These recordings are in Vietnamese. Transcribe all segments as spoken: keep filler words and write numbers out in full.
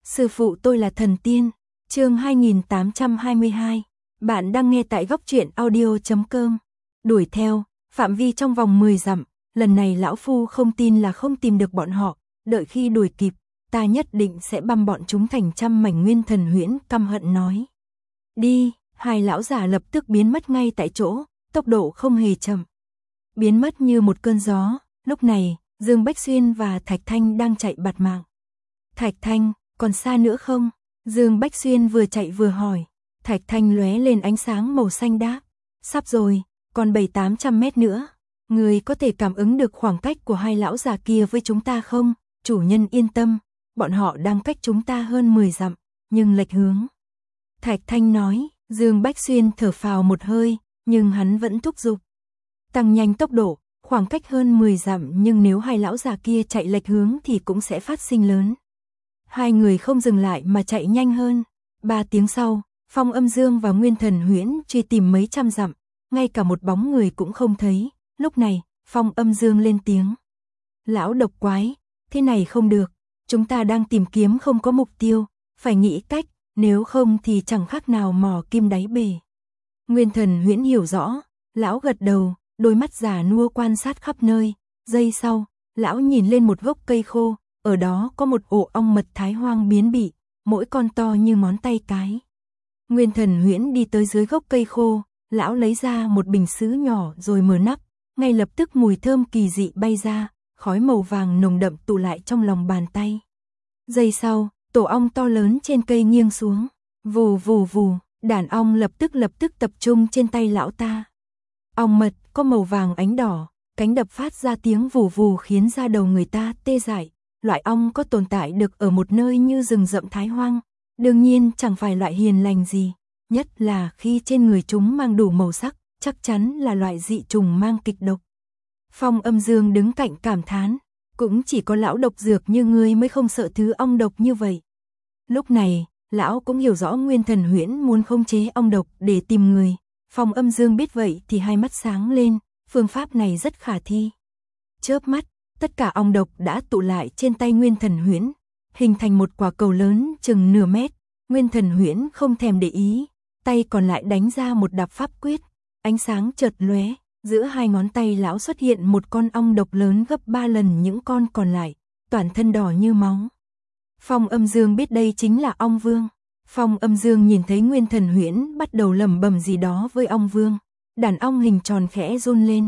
Sư phụ tôi là thần tiên. Chương hai nghìn tám trăm hai mươi hai. Bạn đang nghe tại góc truyện audio chấm com. Đuổi theo, phạm vi trong vòng mười dặm, lần này lão phu không tin là không tìm được bọn họ, đợi khi đuổi kịp, ta nhất định sẽ băm bọn chúng thành trăm mảnh. Nguyên Thần Huyễn căm hận nói. Đi, hai lão già lập tức biến mất ngay tại chỗ, tốc độ không hề chậm. Biến mất như một cơn gió, lúc này, Dương Bách Xuyên và Thạch Thanh đang chạy bạt mạng. Thạch Thanh, còn xa nữa không? Dương Bách Xuyên vừa chạy vừa hỏi. Thạch Thanh lóe lên ánh sáng màu xanh đáp. Sắp rồi, còn bảy tám trăm mét nữa. Người có thể cảm ứng được khoảng cách của hai lão già kia với chúng ta không? Chủ nhân yên tâm, bọn họ đang cách chúng ta hơn mười dặm, nhưng lệch hướng. Thạch Thanh nói. Dương Bách Xuyên thở phào một hơi, nhưng hắn vẫn thúc giục. Tăng nhanh tốc độ, khoảng cách hơn mười dặm, nhưng nếu hai lão già kia chạy lệch hướng thì cũng sẽ phát sinh lớn. Hai người không dừng lại mà chạy nhanh hơn. Ba tiếng sau, Phong Âm Dương và Nguyên Thần Huyễn truy tìm mấy trăm dặm, ngay cả một bóng người cũng không thấy. Lúc này, Phong Âm Dương lên tiếng. Lão độc quái, thế này không được, chúng ta đang tìm kiếm không có mục tiêu, phải nghĩ cách, nếu không thì chẳng khác nào mò kim đáy bể. Nguyên Thần Huyễn hiểu rõ, lão gật đầu, đôi mắt già nua quan sát khắp nơi. Giây sau, lão nhìn lên một gốc cây khô, ở đó có một ổ ong mật Thái Hoang biến bị, mỗi con to như ngón tay cái. Nguyên Thần Huyễn đi tới dưới gốc cây khô, lão lấy ra một bình sứ nhỏ rồi mở nắp, ngay lập tức mùi thơm kỳ dị bay ra, khói màu vàng nồng đậm tụ lại trong lòng bàn tay. Giây sau, tổ ong to lớn trên cây nghiêng xuống, vù vù vù, đàn ong lập tức lập tức tập trung trên tay lão ta. Ong mật có màu vàng ánh đỏ, cánh đập phát ra tiếng vù vù khiến da đầu người ta tê dại. Loại ong có tồn tại được ở một nơi như rừng rậm Thái Hoang, đương nhiên chẳng phải loại hiền lành gì, nhất là khi trên người chúng mang đủ màu sắc, chắc chắn là loại dị trùng mang kịch độc. Phong Âm Dương đứng cạnh cảm thán, cũng chỉ có lão độc dược như ngươi mới không sợ thứ ong độc như vậy. Lúc này, lão cũng hiểu rõ Nguyên Thần Huyễn muốn khống chế ong độc để tìm người. Phong Âm Dương biết vậy thì hai mắt sáng lên, phương pháp này rất khả thi. Chớp mắt, tất cả ong độc đã tụ lại trên tay Nguyên Thần Huyễn, hình thành một quả cầu lớn chừng nửa mét. Nguyên Thần Huyễn không thèm để ý, tay còn lại đánh ra một đạp pháp quyết, ánh sáng chợt lóe, giữa hai ngón tay lão xuất hiện một con ong độc lớn gấp ba lần những con còn lại, toàn thân đỏ như máu. Phong Âm Dương biết đây chính là ong vương. Phong Âm Dương nhìn thấy Nguyên Thần Huyễn bắt đầu lẩm bẩm gì đó với ong vương, đàn ong hình tròn khẽ run lên.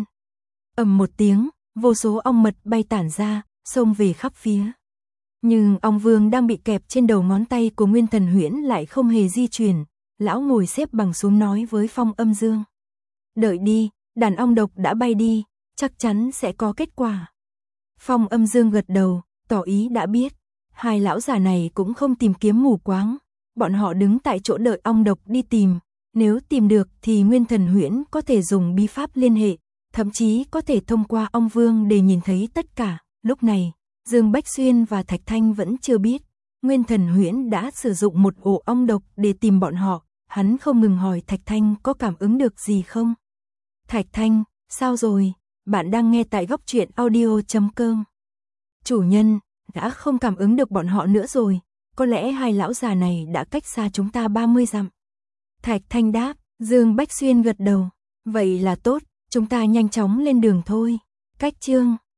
Ầm một tiếng, vô số ong mật bay tản ra, xông về khắp phía. Nhưng ong vương đang bị kẹp trên đầu ngón tay của Nguyên Thần Huyễn lại không hề di chuyển. Lão ngồi xếp bằng xuống nói với Phong Âm Dương. Đợi đi, đàn ong độc đã bay đi, chắc chắn sẽ có kết quả. Phong Âm Dương gật đầu, tỏ ý đã biết. Hai lão già này cũng không tìm kiếm mù quáng, bọn họ đứng tại chỗ đợi ong độc đi tìm. Nếu tìm được thì Nguyên Thần Huyễn có thể dùng bí pháp liên hệ, thậm chí có thể thông qua ong vương để nhìn thấy tất cả. Lúc này, Dương Bách Xuyên và Thạch Thanh vẫn chưa biết, Nguyên Thần Huyễn đã sử dụng một ổ ong độc để tìm bọn họ. Hắn không ngừng hỏi Thạch Thanh có cảm ứng được gì không. Thạch Thanh, sao rồi? Bạn đang nghe tại góc truyện audio chấm com. Chủ nhân, đã không cảm ứng được bọn họ nữa rồi, có lẽ hai lão già này đã cách xa chúng ta ba mươi dặm. Thạch Thanh đáp. Dương Bách Xuyên gật đầu. Vậy là tốt, chúng ta nhanh chóng lên đường thôi. Cách chương